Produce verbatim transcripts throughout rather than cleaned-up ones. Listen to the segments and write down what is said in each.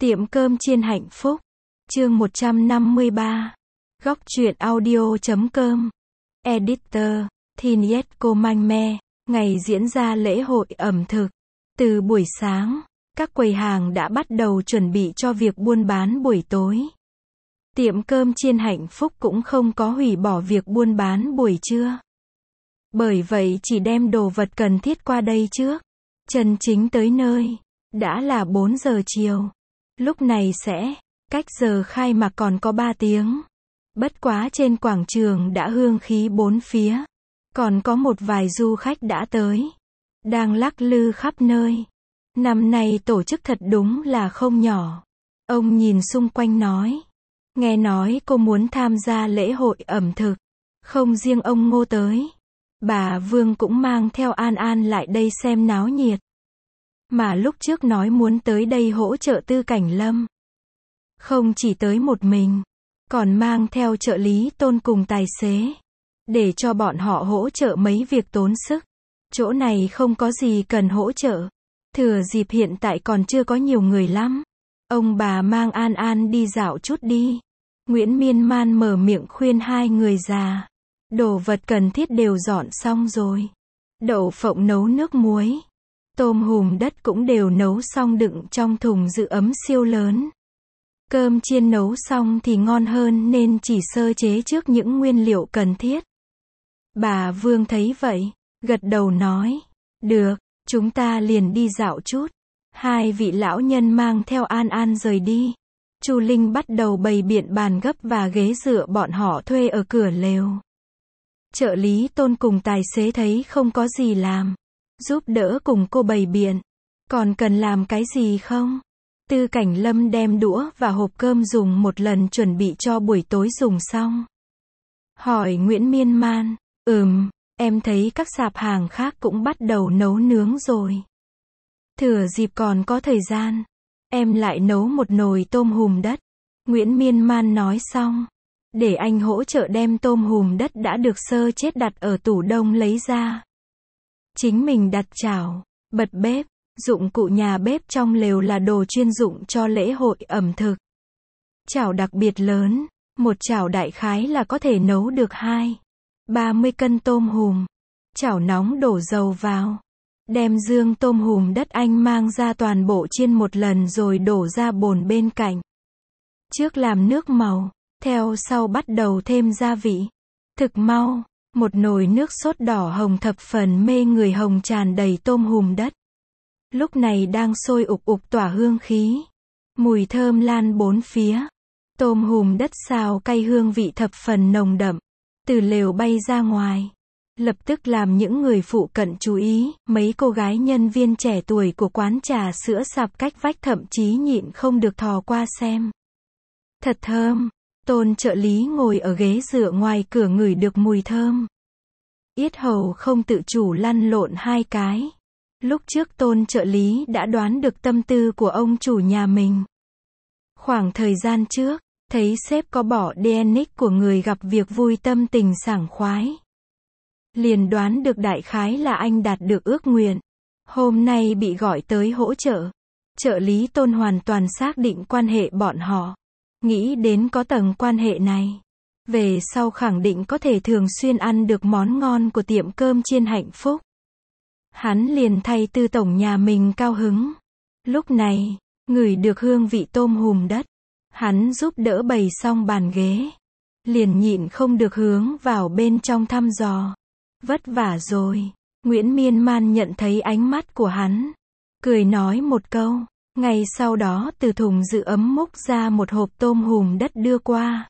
Tiệm cơm chiên hạnh phúc. Chương một trăm năm mươi ba. Góc truyện audio.com. Editor, Thinyetco Manh. Ngày diễn ra lễ hội ẩm thực. Từ buổi sáng, các quầy hàng đã bắt đầu chuẩn bị cho việc buôn bán buổi tối. Tiệm cơm chiên hạnh phúc cũng không có hủy bỏ việc buôn bán buổi trưa. Bởi vậy chỉ đem đồ vật cần thiết qua đây trước. Chân chính tới nơi, đã là bốn giờ chiều. Lúc này sẽ, cách giờ khai mạc còn có ba tiếng. Bất quá trên quảng trường đã hương khí bốn phía. Còn có một vài du khách đã tới. Đang lắc lư khắp nơi. Năm nay tổ chức thật đúng là không nhỏ. Ông nhìn xung quanh nói. Nghe nói cô muốn tham gia lễ hội ẩm thực. Không riêng ông Ngô tới. Bà Vương cũng mang theo An An lại đây xem náo nhiệt. Mà lúc trước nói muốn tới đây hỗ trợ Tư Cảnh Lâm. Không chỉ tới một mình, còn mang theo trợ lý Tôn cùng tài xế. Để cho bọn họ hỗ trợ mấy việc tốn sức. Chỗ này không có gì cần hỗ trợ. Thừa dịp hiện tại còn chưa có nhiều người lắm. Ông bà mang An An đi dạo chút đi. Nguyễn Miên Man mở miệng khuyên hai người già. Đồ vật cần thiết đều dọn xong rồi. Đậu phộng nấu nước muối. Tôm hùm đất cũng đều nấu xong đựng trong thùng giữ ấm siêu lớn. Cơm chiên nấu xong thì ngon hơn nên chỉ sơ chế trước những nguyên liệu cần thiết. Bà Vương thấy vậy, gật đầu nói. Được, chúng ta liền đi dạo chút. Hai vị lão nhân mang theo An An rời đi. Chu Linh bắt đầu bày biện bàn gấp và ghế dựa bọn họ thuê ở cửa lều. Trợ lý Tôn cùng tài xế thấy không có gì làm. Giúp đỡ cùng cô bày biện. Còn cần làm cái gì không? Tư Cảnh Lâm đem đũa và hộp cơm dùng một lần chuẩn bị cho buổi tối dùng xong. Hỏi Nguyễn Miên Man. Ừm, em thấy các sạp hàng khác cũng bắt đầu nấu nướng rồi. Thừa dịp còn có thời gian. Em lại nấu một nồi tôm hùm đất. Nguyễn Miên Man nói xong. Để anh hỗ trợ đem tôm hùm đất đã được sơ chết đặt ở tủ đông lấy ra. Chính mình đặt chảo, bật bếp, dụng cụ nhà bếp trong lều là đồ chuyên dụng cho lễ hội ẩm thực. Chảo đặc biệt lớn, một chảo đại khái là có thể nấu được hai, ba mươi cân tôm hùm. Chảo nóng đổ dầu vào. Đem dương tôm hùm đất anh mang ra toàn bộ chiên một lần rồi đổ ra bồn bên cạnh. Trước làm nước màu, theo sau bắt đầu thêm gia vị. Thực mau. Một nồi nước sốt đỏ hồng thập phần mê người hồng tràn đầy tôm hùm đất. Lúc này đang sôi ục ục tỏa hương khí. Mùi thơm lan bốn phía. Tôm hùm đất xào cay hương vị thập phần nồng đậm. Từ lều bay ra ngoài. Lập tức làm những người phụ cận chú ý. Mấy cô gái nhân viên trẻ tuổi của quán trà sữa sạp cách vách thậm chí nhịn không được thò qua xem. Thật thơm. Tôn trợ lý ngồi ở ghế dựa ngoài cửa ngửi được mùi thơm. Yết hầu không tự chủ lăn lộn hai cái. Lúc trước Tôn trợ lý đã đoán được tâm tư của ông chủ nhà mình. Khoảng thời gian trước, thấy sếp có bỏ đê en ích của người gặp việc vui tâm tình sảng khoái. Liền đoán được đại khái là anh đạt được ước nguyện. Hôm nay bị gọi tới hỗ trợ. Trợ lý Tôn hoàn toàn xác định quan hệ bọn họ. Nghĩ đến có tầng quan hệ này. Về sau khẳng định có thể thường xuyên ăn được món ngon của tiệm cơm chiên hạnh phúc. Hắn liền thay Tư tổng nhà mình cao hứng. Lúc này, ngửi được hương vị tôm hùm đất. Hắn giúp đỡ bày xong bàn ghế. Liền nhịn không được hướng vào bên trong thăm dò. Vất vả rồi. Nguyễn Miên Man nhận thấy ánh mắt của hắn. Cười nói một câu. Ngay sau đó từ thùng giữ ấm múc ra một hộp tôm hùm đất đưa qua.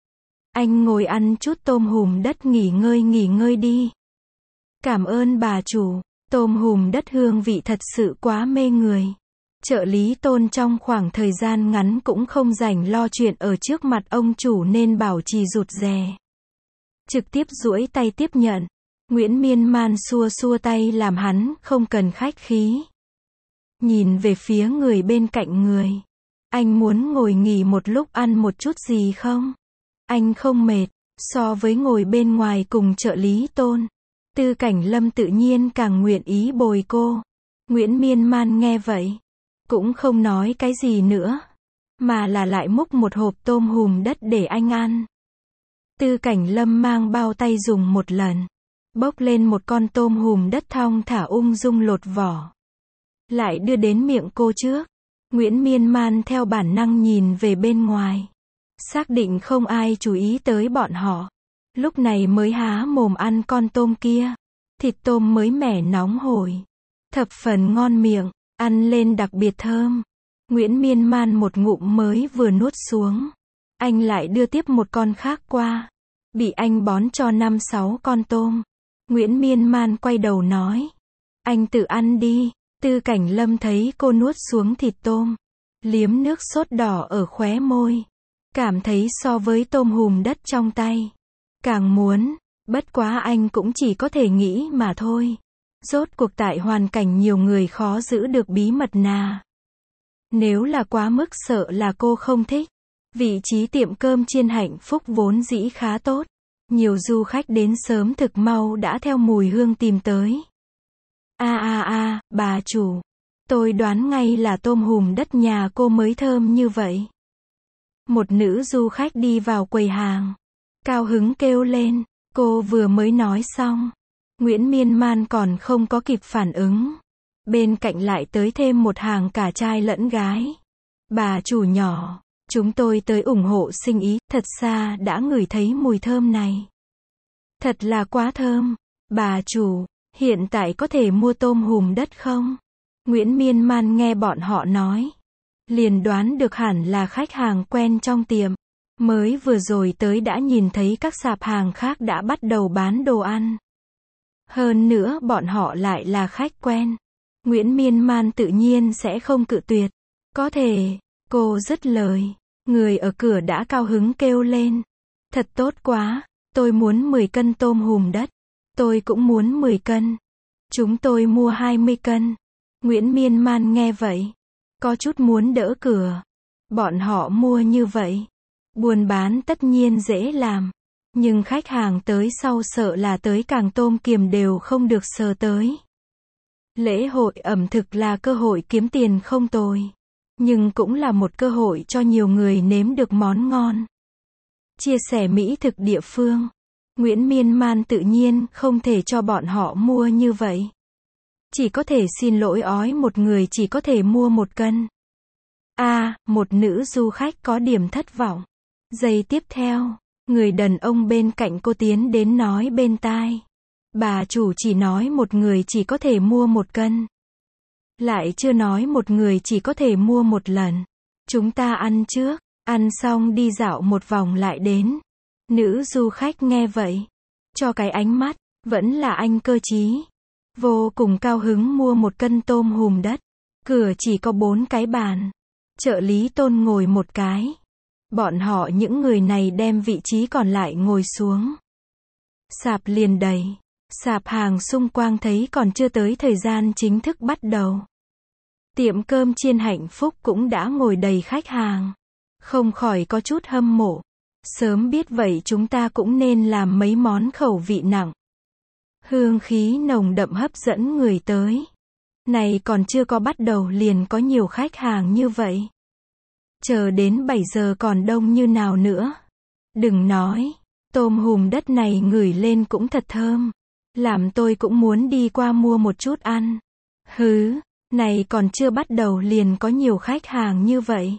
Anh ngồi ăn chút tôm hùm đất nghỉ ngơi nghỉ ngơi đi. Cảm ơn bà chủ, tôm hùm đất hương vị thật sự quá mê người. Trợ lý Tôn trong khoảng thời gian ngắn cũng không rảnh lo chuyện ở trước mặt ông chủ nên bảo trì rụt rè. Trực tiếp duỗi tay tiếp nhận. Nguyễn Miên Man xua xua tay làm hắn không cần khách khí. Nhìn về phía người bên cạnh người. Anh muốn ngồi nghỉ một lúc ăn một chút gì không? Anh không mệt. So với ngồi bên ngoài cùng trợ lý Tôn. Tư Cảnh Lâm tự nhiên càng nguyện ý bồi cô. Nguyễn Miên Man nghe vậy. Cũng không nói cái gì nữa. mà là lại múc một hộp tôm hùm đất để anh ăn. Tư Cảnh Lâm mang bao tay dùng một lần, bốc lên một con tôm hùm đất thong thả ung dung lột vỏ, lại đưa đến miệng cô trước. Nguyễn Miên Man theo bản năng nhìn về bên ngoài, xác định không ai chú ý tới bọn họ, lúc này mới há mồm ăn con tôm kia. Thịt tôm mới mẻ nóng hổi, thập phần ngon miệng, ăn lên đặc biệt thơm. Nguyễn Miên Man một ngụm mới vừa nuốt xuống, anh lại đưa tiếp một con khác qua, bị anh bón cho năm sáu con tôm. Nguyễn Miên Man quay đầu nói, anh tự ăn đi. Tư Cảnh Lâm thấy cô nuốt xuống thịt tôm, liếm nước sốt đỏ ở khóe môi, cảm thấy so với tôm hùm đất trong tay, càng muốn, bất quá anh cũng chỉ có thể nghĩ mà thôi. Rốt cuộc tại hoàn cảnh nhiều người khó giữ được bí mật nà. Nếu là quá mức sợ là cô không thích. Vị trí tiệm cơm chiên Hạnh Phúc vốn dĩ khá tốt, nhiều du khách đến sớm thực mau đã theo mùi hương tìm tới. A a a, bà chủ, tôi đoán ngay là tôm hùm đất nhà cô mới thơm như vậy. Một nữ du khách đi vào quầy hàng, cao hứng kêu lên. Cô vừa mới nói xong, Nguyễn Miên Man còn không có kịp phản ứng, bên cạnh lại tới thêm một hàng cả trai lẫn gái. Bà chủ nhỏ, chúng tôi tới ủng hộ sinh ý, thật xa đã ngửi thấy mùi thơm này. Thật là quá thơm. Bà chủ, hiện tại có thể mua tôm hùm đất không? Nguyễn Miên Man nghe bọn họ nói, liền đoán được hẳn là khách hàng quen trong tiệm. Mới vừa rồi tới đã nhìn thấy các sạp hàng khác đã bắt đầu bán đồ ăn. Hơn nữa bọn họ lại là khách quen. Nguyễn Miên Man tự nhiên sẽ không cự tuyệt. Có thể, cô dứt lời. Người ở cửa đã cao hứng kêu lên. Thật tốt quá, tôi muốn mười cân tôm hùm đất. Tôi cũng muốn mười cân. Chúng tôi mua hai mươi cân. Nguyễn Miên Man nghe vậy, có chút muốn đỡ cửa. Bọn họ mua như vậy, buôn bán tất nhiên dễ làm, nhưng khách hàng tới sau sợ là tới càng tôm kiềm đều không được sờ tới. Lễ hội ẩm thực là cơ hội kiếm tiền không tồi, nhưng cũng là một cơ hội cho nhiều người nếm được món ngon. Chia sẻ mỹ thực địa phương, Nguyễn Miên Man tự nhiên không thể cho bọn họ mua như vậy. Chỉ có thể xin lỗi ói một người chỉ có thể mua một cân. A, à, một nữ du khách có điểm thất vọng. Giây tiếp theo, người đàn ông bên cạnh cô tiến đến nói bên tai. Bà chủ chỉ nói một người chỉ có thể mua một cân. Lại chưa nói một người chỉ có thể mua một lần. Chúng ta ăn trước, ăn xong đi dạo một vòng lại đến. Nữ du khách nghe vậy, cho cái ánh mắt, vẫn là anh cơ trí. Vô cùng cao hứng mua một cân tôm hùm đất. Cửa chỉ có bốn cái bàn. Trợ lý Tôn ngồi một cái. Bọn họ những người này đem vị trí còn lại ngồi xuống. Sạp liền đầy. Sạp hàng xung quanh thấy còn chưa tới thời gian chính thức bắt đầu. Tiệm cơm chiên Hạnh Phúc cũng đã ngồi đầy khách hàng. Không khỏi có chút hâm mộ. Sớm biết vậy chúng ta cũng nên làm mấy món khẩu vị nặng. Hương khí nồng đậm hấp dẫn người tới. Này còn chưa có bắt đầu liền có nhiều khách hàng như vậy. Chờ đến bảy giờ còn đông như nào nữa. Đừng nói, tôm hùm đất này ngửi lên cũng thật thơm. Làm tôi cũng muốn đi qua mua một chút ăn. Hứ, này còn chưa bắt đầu liền có nhiều khách hàng như vậy.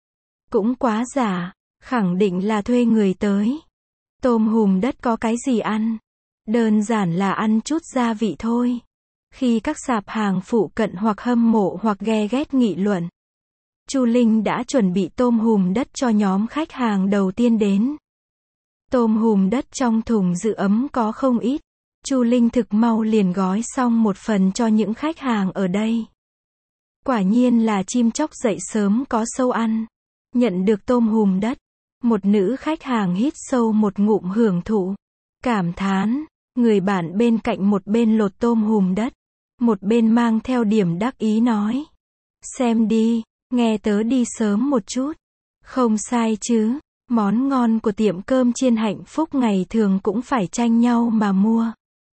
Cũng quá giả, khẳng định là thuê người tới. Tôm hùm đất có cái gì ăn? Đơn giản là ăn chút gia vị thôi. Khi các sạp hàng phụ cận hoặc hâm mộ hoặc ghe ghét nghị luận, Chu Linh đã chuẩn bị tôm hùm đất cho nhóm khách hàng đầu tiên đến. Tôm hùm đất trong thùng giữ ấm có không ít. Chu Linh thực mau liền gói xong một phần cho những khách hàng ở đây. Quả nhiên là chim chóc dậy sớm có sâu ăn. Nhận được tôm hùm đất, một nữ khách hàng hít sâu một ngụm hưởng thụ. Cảm thán, người bạn bên cạnh một bên lột tôm hùm đất, một bên mang theo điểm đắc ý nói. Xem đi, nghe tớ đi sớm một chút. Không sai chứ, món ngon của tiệm cơm chiên Hạnh Phúc ngày thường cũng phải tranh nhau mà mua.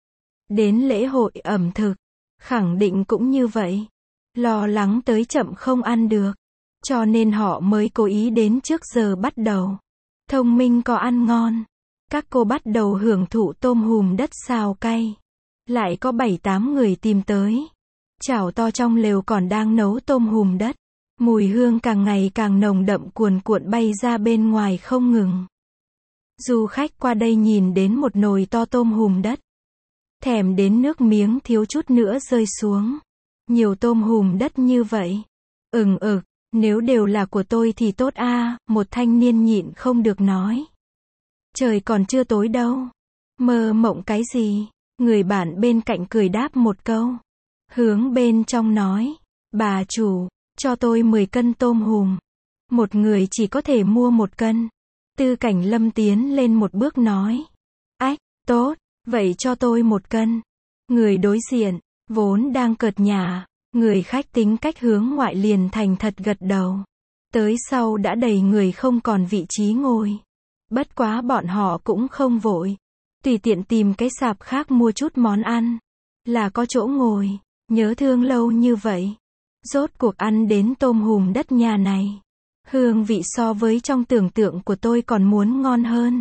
Đến lễ hội ẩm thực, khẳng định cũng như vậy. Lo lắng tới chậm không ăn được. Cho nên họ mới cố ý đến trước giờ bắt đầu. Thông minh có ăn ngon. Các cô bắt đầu hưởng thụ tôm hùm đất xào cay. Lại có bảy tám người tìm tới. Chảo to trong lều còn đang nấu tôm hùm đất. Mùi hương càng ngày càng nồng đậm cuồn cuộn bay ra bên ngoài không ngừng. Du khách qua đây nhìn đến một nồi to tôm hùm đất. Thèm đến nước miếng thiếu chút nữa rơi xuống. Nhiều tôm hùm đất như vậy. Ừng ực, nếu đều là của tôi thì tốt a, một thanh niên nhịn không được nói. Trời còn chưa tối đâu. Mơ mộng cái gì? Người bạn bên cạnh cười đáp một câu. Hướng bên trong nói, bà chủ, cho tôi mười cân tôm hùm. Một người chỉ có thể mua một cân. Tư Cảnh Lâm tiến lên một bước nói. Ách, tốt, vậy cho tôi một cân. Người đối diện, vốn đang cợt nhả, người khách tính cách hướng ngoại liền thành thật gật đầu. Tới sau đã đầy người không còn vị trí ngồi. Bất quá bọn họ cũng không vội. Tùy tiện tìm cái sạp khác mua chút món ăn. Là có chỗ ngồi, nhớ thương lâu như vậy. Rốt cuộc ăn đến tôm hùm đất nhà này. Hương vị so với trong tưởng tượng của tôi còn muốn ngon hơn.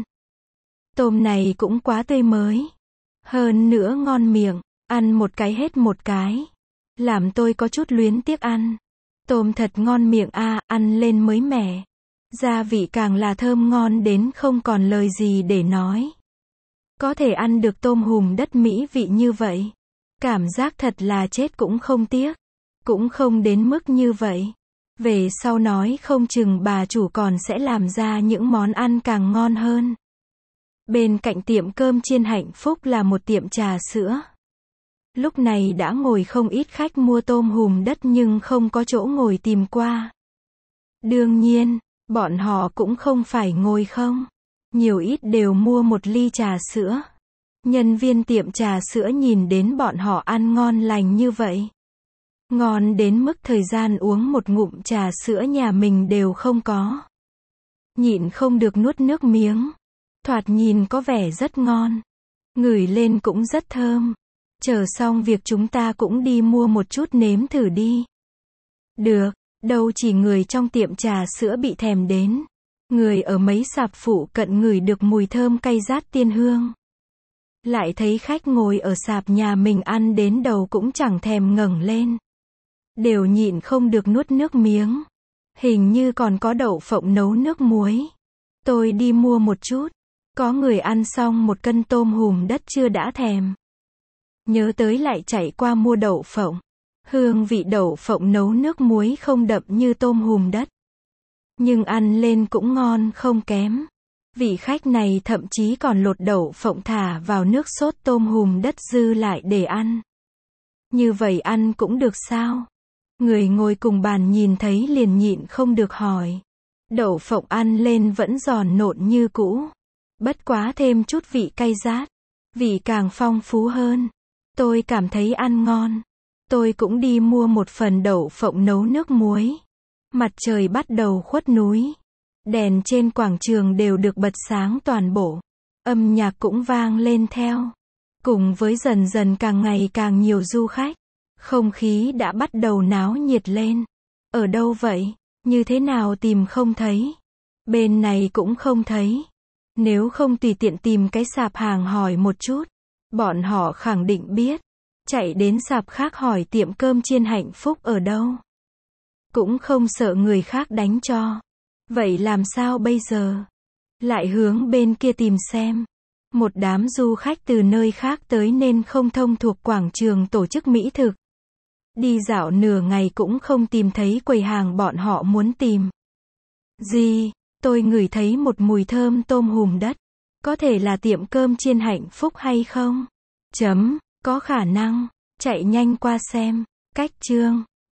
Tôm này cũng quá tươi mới. Hơn nữa ngon miệng, ăn một cái hết một cái. Làm tôi có chút luyến tiếc ăn. Tôm thật ngon miệng a, ăn lên mới mẻ. Gia vị càng là thơm ngon đến không còn lời gì để nói. Có thể ăn được tôm hùm đất mỹ vị như vậy. Cảm giác thật là chết cũng không tiếc. Cũng không đến mức như vậy. Về sau nói không chừng bà chủ còn sẽ làm ra những món ăn càng ngon hơn. Bên cạnh tiệm cơm chiên Hạnh Phúc là một tiệm trà sữa. Lúc này đã ngồi không ít khách mua tôm hùm đất nhưng không có chỗ ngồi tìm qua. Đương nhiên, bọn họ cũng không phải ngồi không. Nhiều ít đều mua một ly trà sữa. Nhân viên tiệm trà sữa nhìn đến bọn họ ăn ngon lành như vậy. Ngon đến mức thời gian uống một ngụm trà sữa nhà mình đều không có. Nhịn không được nuốt nước miếng. Thoạt nhìn có vẻ rất ngon. Ngửi lên cũng rất thơm. Chờ xong việc chúng ta cũng đi mua một chút nếm thử đi. Được, đâu chỉ người trong tiệm trà sữa bị thèm đến. Người ở mấy sạp phụ cận ngửi được mùi thơm cay rát tiên hương. Lại thấy khách ngồi ở sạp nhà mình ăn đến đầu cũng chẳng thèm ngẩng lên. Đều nhịn không được nuốt nước miếng. Hình như còn có đậu phộng nấu nước muối. Tôi đi mua một chút. Có người ăn xong một cân tôm hùm đất chưa đã thèm. Nhớ tới lại chạy qua mua đậu phộng. Hương vị đậu phộng nấu nước muối không đậm như tôm hùm đất. Nhưng ăn lên cũng ngon không kém. Vị khách này thậm chí còn lột đậu phộng thả vào nước sốt tôm hùm đất dư lại để ăn. Như vậy ăn cũng được sao? Người ngồi cùng bàn nhìn thấy liền nhịn không được hỏi. Đậu phộng ăn lên vẫn giòn nộn như cũ. Bất quá thêm chút vị cay rát. Vị càng phong phú hơn. Tôi cảm thấy ăn ngon. Tôi cũng đi mua một phần đậu phộng nấu nước muối. Mặt trời bắt đầu khuất núi. Đèn trên quảng trường đều được bật sáng toàn bộ. Âm nhạc cũng vang lên theo. Cùng với dần dần càng ngày càng nhiều du khách. Không khí đã bắt đầu náo nhiệt lên. Ở đâu vậy? Như thế nào tìm không thấy? Bên này cũng không thấy. Nếu không tùy tiện tìm cái sạp hàng hỏi một chút. Bọn họ khẳng định biết. Chạy đến sạp khác hỏi tiệm cơm chiên Hạnh Phúc ở đâu. Cũng không sợ người khác đánh cho. Vậy làm sao bây giờ? Lại hướng bên kia tìm xem. Một đám du khách từ nơi khác tới nên không thông thuộc quảng trường tổ chức mỹ thực. Đi dạo nửa ngày cũng không tìm thấy quầy hàng bọn họ muốn tìm. Gì? Tôi ngửi thấy một mùi thơm tôm hùm đất. Có thể là tiệm cơm chiên Hạnh Phúc hay không? Chấm, có khả năng. Chạy nhanh qua xem. Cách chương